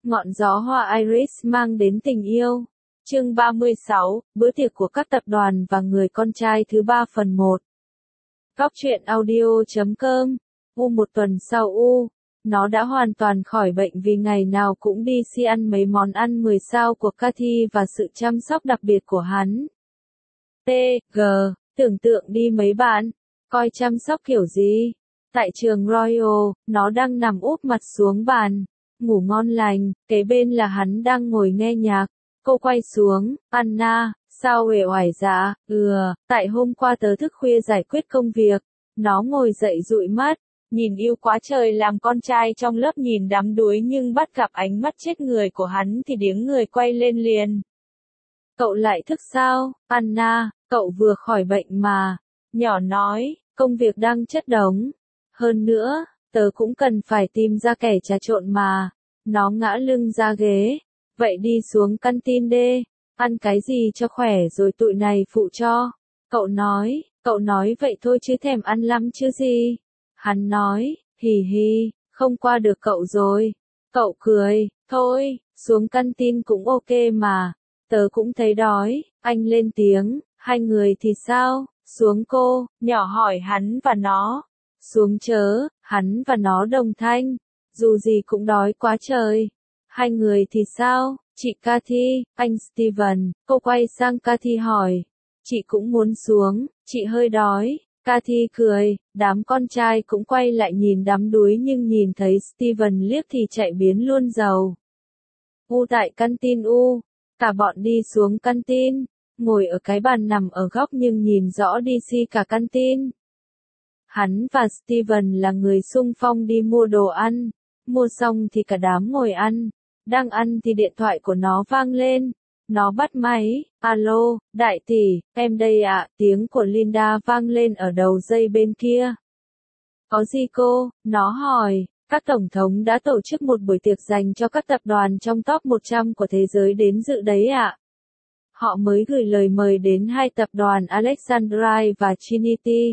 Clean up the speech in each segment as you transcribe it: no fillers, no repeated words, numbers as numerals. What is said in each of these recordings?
Ngọn gió hoa Iris mang đến tình yêu. Chương 36, bữa tiệc của các tập đoàn và người con trai thứ 3 phần 1. Góc truyện audio.com. Một tuần sau nó đã hoàn toàn khỏi bệnh vì ngày nào cũng đi si ăn mấy món ăn 10 sao của Cathy và sự chăm sóc đặc biệt của hắn. T.G. Tưởng tượng đi mấy bạn, coi chăm sóc kiểu gì. Tại trường Royal, nó đang nằm úp mặt xuống bàn, ngủ ngon lành, kế bên là hắn đang ngồi nghe nhạc. Cô quay xuống, Anna, sao uể oải dạ, tại hôm qua tớ thức khuya giải quyết công việc. Nó ngồi dậy dụi mắt, nhìn yêu quá trời làm con trai trong lớp nhìn đắm đuối nhưng bắt gặp ánh mắt chết người của hắn thì điếng người quay lên liền. Cậu lại thức sao, Anna, cậu vừa khỏi bệnh mà. Nhỏ nói, công việc đang chất đống. Hơn nữa, tớ cũng cần phải tìm ra kẻ trà trộn mà. Nó ngã lưng ra ghế. Vậy đi xuống canteen đê, ăn cái gì cho khỏe rồi tụi này phụ cho. Cậu nói vậy thôi chứ thèm ăn lắm chứ gì. Hắn nói, hì hì, không qua được cậu rồi. Cậu cười, thôi, xuống canteen cũng ok mà. Tớ cũng thấy đói, anh lên tiếng, hai người thì sao, xuống cô, nhỏ hỏi hắn và nó. Xuống chớ, hắn và nó đồng thanh, dù gì cũng đói quá trời. Hai người thì sao, chị Cathy, anh Steven, cô quay sang Cathy hỏi. Chị cũng muốn xuống, chị hơi đói. Cathy cười, đám con trai cũng quay lại nhìn đắm đuối nhưng nhìn thấy Steven liếc thì chạy biến luôn dầu. Tại canteen cả bọn đi xuống canteen, ngồi ở cái bàn nằm ở góc nhưng nhìn rõ đi si cả canteen. Hắn và Steven là người xung phong đi mua đồ ăn, mua xong thì cả đám ngồi ăn. Đang ăn thì điện thoại của nó vang lên. Nó bắt máy, alo, đại tỷ, em đây ạ, tiếng của Linda vang lên ở đầu dây bên kia. Có gì cô, nó hỏi, các tổng thống đã tổ chức một buổi tiệc dành cho các tập đoàn trong top 100 của thế giới đến dự đấy ạ. Họ mới gửi lời mời đến hai tập đoàn Alexandrite và Trinity.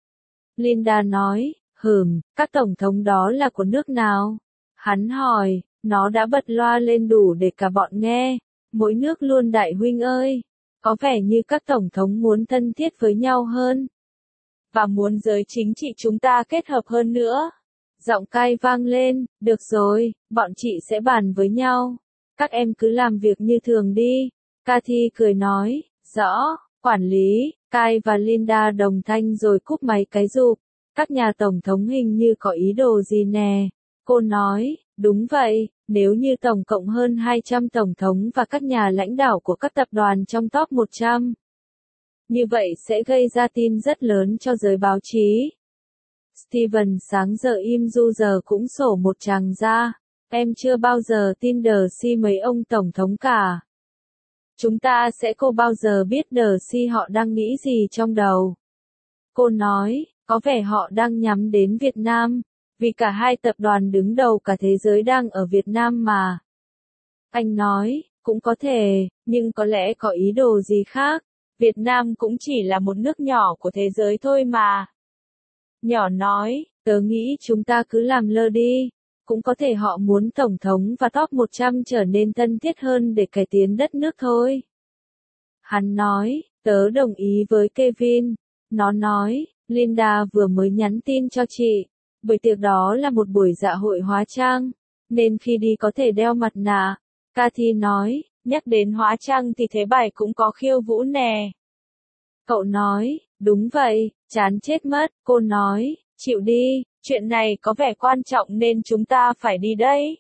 Linda nói, các tổng thống đó là của nước nào? Hắn hỏi. Nó đã bật loa lên đủ để cả bọn nghe. Mỗi nước luôn đại huynh ơi. Có vẻ như các tổng thống muốn thân thiết với nhau hơn. Và muốn giới chính trị chúng ta kết hợp hơn nữa. Giọng cay vang lên, được rồi, bọn chị sẽ bàn với nhau. Các em cứ làm việc như thường đi. Cathy cười nói, rõ, quản lý, Kai và Linda đồng thanh rồi cúp máy cái rụp. Các nhà tổng thống hình như có ý đồ gì nè. Cô nói, đúng vậy, nếu như tổng cộng hơn 200 tổng thống và các nhà lãnh đạo của các tập đoàn trong top 100. Như vậy sẽ gây ra tin rất lớn cho giới báo chí. Steven sáng giờ im du giờ cũng sổ một tràng ra. Em chưa bao giờ tin đờ si mấy ông tổng thống cả. Chúng ta sẽ cô bao giờ biết đờ si họ đang nghĩ gì trong đầu. Cô nói, có vẻ họ đang nhắm đến Việt Nam. Vì cả hai tập đoàn đứng đầu cả thế giới đang ở Việt Nam mà. Anh nói, cũng có thể, nhưng có lẽ có ý đồ gì khác. Việt Nam cũng chỉ là một nước nhỏ của thế giới thôi mà. Nhỏ nói, tớ nghĩ chúng ta cứ làm lơ đi. Cũng có thể họ muốn tổng thống và top 100 trở nên thân thiết hơn để cải tiến đất nước thôi. Hắn nói, tớ đồng ý với Kevin. Nó nói, Linda vừa mới nhắn tin cho chị. Buổi tiệc đó là một buổi dạ hội hóa trang, nên khi đi có thể đeo mặt nạ. Cathy nói, nhắc đến hóa trang thì thế bài cũng có khiêu vũ nè. Cậu nói, đúng vậy, chán chết mất. Cô nói, chịu đi, chuyện này có vẻ quan trọng nên chúng ta phải đi đây.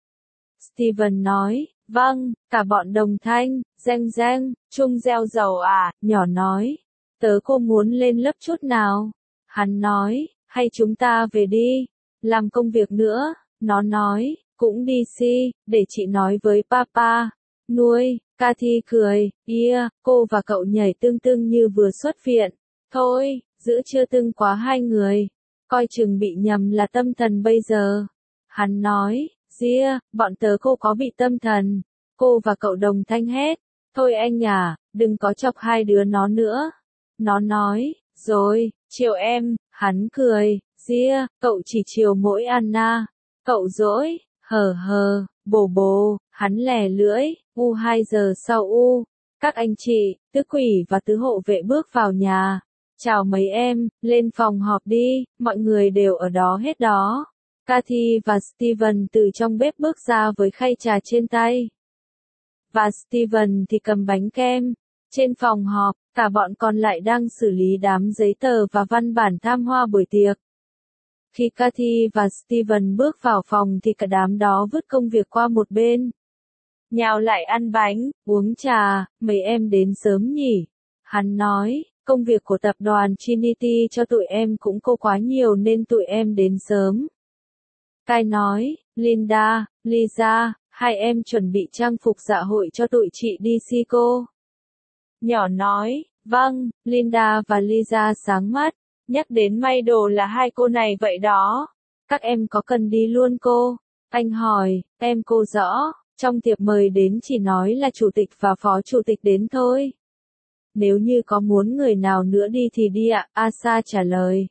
Steven nói, vâng, cả bọn đồng thanh, reng, chung gieo dầu à, nhỏ nói. Tớ cô muốn lên lớp chút nào. Hắn nói, hay chúng ta về đi, làm công việc nữa. Nó nói, cũng đi si, để chị nói với papa. Nuôi, Cathy cười, cô và cậu nhảy tưng như vừa xuất viện. Thôi, giữ chưa tưng quá hai người. Coi chừng bị nhầm là tâm thần bây giờ. Hắn nói, bọn tớ cô có bị tâm thần. Cô và cậu đồng thanh hét. Thôi anh à, đừng có chọc hai đứa nó nữa. Nó nói, rồi, chiều em. Hắn cười, cậu chỉ chiều mỗi Anna. Cậu dỗi, Bồ bồ, hắn lè lưỡi, 2 giờ sau các anh chị, tứ quỷ và tứ hộ vệ bước vào nhà. Chào mấy em, lên phòng họp đi, mọi người đều ở đó hết đó. Cathy và Steven từ trong bếp bước ra với khay trà trên tay. Và Steven thì cầm bánh kem. Trên phòng họp, cả bọn còn lại đang xử lý đám giấy tờ và văn bản tham hoa buổi tiệc. Khi Cathy và Steven bước vào phòng thì cả đám đó vứt công việc qua một bên. Nhào lại ăn bánh, uống trà, mấy em đến sớm nhỉ? Hắn nói, công việc của tập đoàn Trinity cho tụi em cũng cô quá nhiều nên tụi em đến sớm. Kai nói, Linda, Lisa, hai em chuẩn bị trang phục dạ hội cho tụi chị đi si cô. Nhỏ nói, vâng, Linda và Lisa sáng mắt, nhắc đến may đồ là hai cô này vậy đó. Các em có cần đi luôn cô? Anh hỏi, em cô rõ, trong tiệc mời đến chỉ nói là chủ tịch và phó chủ tịch đến thôi. Nếu như có muốn người nào nữa đi thì đi ạ, Asa trả lời.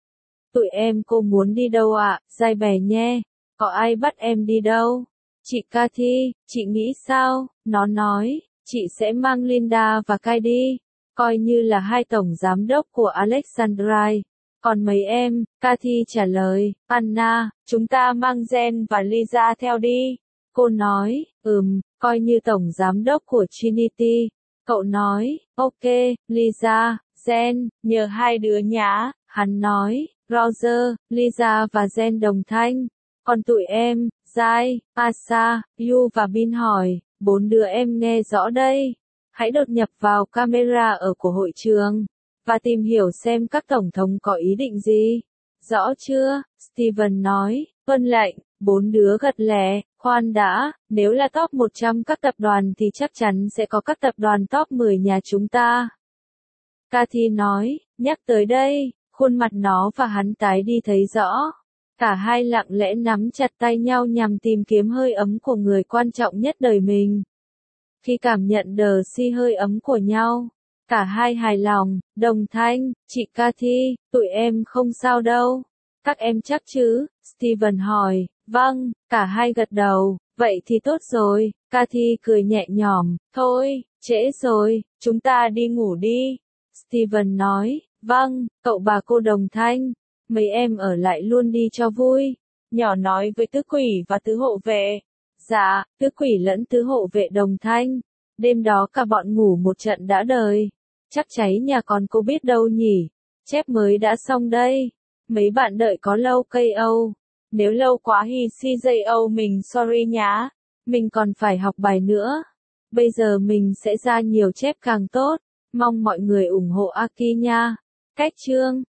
Tụi em cô muốn đi đâu ạ, Giai bè nhé, có ai bắt em đi đâu? Chị Cathy, chị nghĩ sao? Nó nói, chị sẽ mang Linda và Kai đi, coi như là hai tổng giám đốc của Alexandrite. Còn mấy em, Cathy trả lời, Anna, chúng ta mang Jen và Lisa theo đi. Cô nói, coi như tổng giám đốc của Trinity. Cậu nói, ok, Lisa, Jen, nhờ hai đứa nhá. Hắn nói, Roger, Lisa và Jen đồng thanh. Còn tụi em, Giai, Asa, Yu và Bin hỏi, 4 đứa em nghe rõ đây. Hãy đột nhập vào camera ở của hội trường, và tìm hiểu xem các tổng thống có ý định gì. Rõ chưa? Steven nói, vâng lệnh, 4 đứa gật lè, khoan đã, nếu là top 100 các tập đoàn thì chắc chắn sẽ có các tập đoàn top 10 nhà chúng ta. Cathy nói, nhắc tới đây, khuôn mặt nó và hắn tái đi thấy rõ. Cả hai lặng lẽ nắm chặt tay nhau nhằm tìm kiếm hơi ấm của người quan trọng nhất đời mình. Khi cảm nhận đờ si hơi ấm của nhau, cả hai hài lòng, đồng thanh, chị Cathy, tụi em không sao đâu. Các em chắc chứ? Steven hỏi, vâng, cả hai gật đầu, vậy thì tốt rồi, Cathy cười nhẹ nhõm, thôi, trễ rồi, chúng ta đi ngủ đi. Steven nói, vâng, cậu bà cô đồng thanh, mấy em ở lại luôn đi cho vui. Nhỏ nói với tứ quỷ và tứ hộ vệ. Dạ, tứ quỷ lẫn tứ hộ vệ đồng thanh. Đêm đó cả bọn ngủ một trận đã đời. Chắc cháy nhà còn cô biết đâu nhỉ. Chép mới đã xong đây. Mấy bạn đợi có lâu cây Âu. Nếu lâu quá thì CJO mình sorry nhá. Mình còn phải học bài nữa. Bây giờ mình sẽ ra nhiều chép càng tốt. Mong mọi người ủng hộ Aki nha. Cách chương